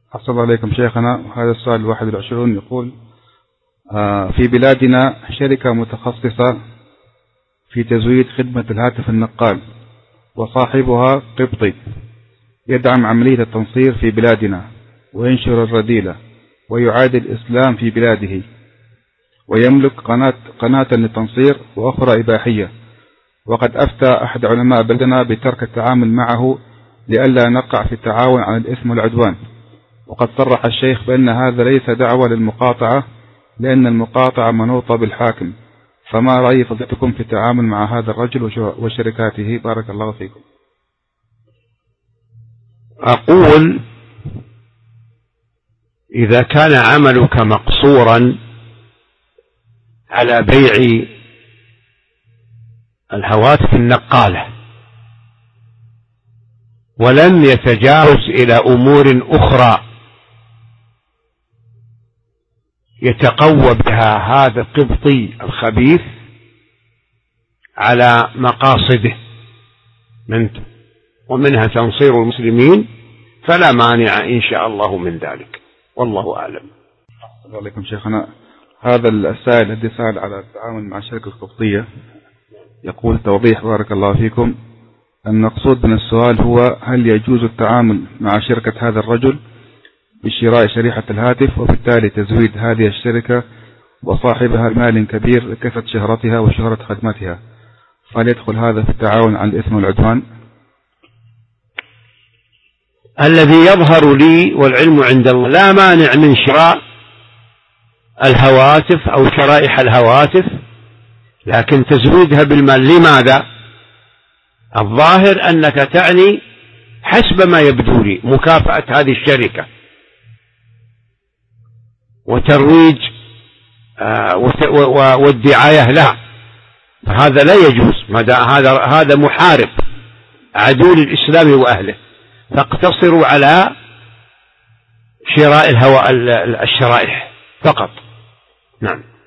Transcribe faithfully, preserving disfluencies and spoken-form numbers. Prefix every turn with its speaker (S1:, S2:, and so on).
S1: أحسن الله عليكم شيخنا. هذا السؤال الواحد والعشرون يقول: آه في بلادنا شركة متخصصة في تزويد خدمة الهاتف النقال، وصاحبها قبطي يدعم عملية التنصير في بلادنا وينشر الرذيلة ويعادي الإسلام في بلاده، ويملك قناة, قناة للتنصير وأخرى إباحية. وقد أفتى أحد علماء بلدنا بترك التعامل معه لئلا نقع في التعاون على الإثم والعدوان. وقد صرح الشيخ بأن هذا ليس دعوة للمقاطعة، لأن المقاطعة منوطة بالحاكم. فما رأي فضيلتكم في التعامل مع هذا الرجل وشركاته؟ بارك الله فيكم.
S2: أقول: إذا كان عملك مقصورا على بيع الهواتف النقالة ولم يتجاوز إلى أمور أخرى يتقوى بها هذا القبطي الخبيث على مقاصده ومنها تنصير المسلمين، فلا مانع إن شاء الله من ذلك، والله أعلم.
S1: الله عليكم شيخنا. هذا السائل الذي سأل على التعامل مع الشركة القبطية يقول توضيح بارك الله فيكم. المقصود من السؤال هو: هل يجوز التعامل مع شركة هذا الرجل بشراء شريحة الهاتف وبالتالي تزويد هذه الشركة وصاحبها مال كبير لكثرة شهرتها وشهرة خدمتها، فهل يدخل هذا في التعاون على الإثم والعدوان؟
S2: الذي يظهر لي والعلم عند الله لا مانع من شراء الهواتف أو شرائح الهواتف، لكن تزويدها بالمال لماذا؟ الظاهر أنك تعني حسب ما يبدو لي مكافأة هذه الشركة وترويج آه والدعاية لها، فهذا لا يجوز. هذا هذا محارب عدو للإسلام وأهله، فاقتصروا على شراء الهواء الشرائح فقط. نعم.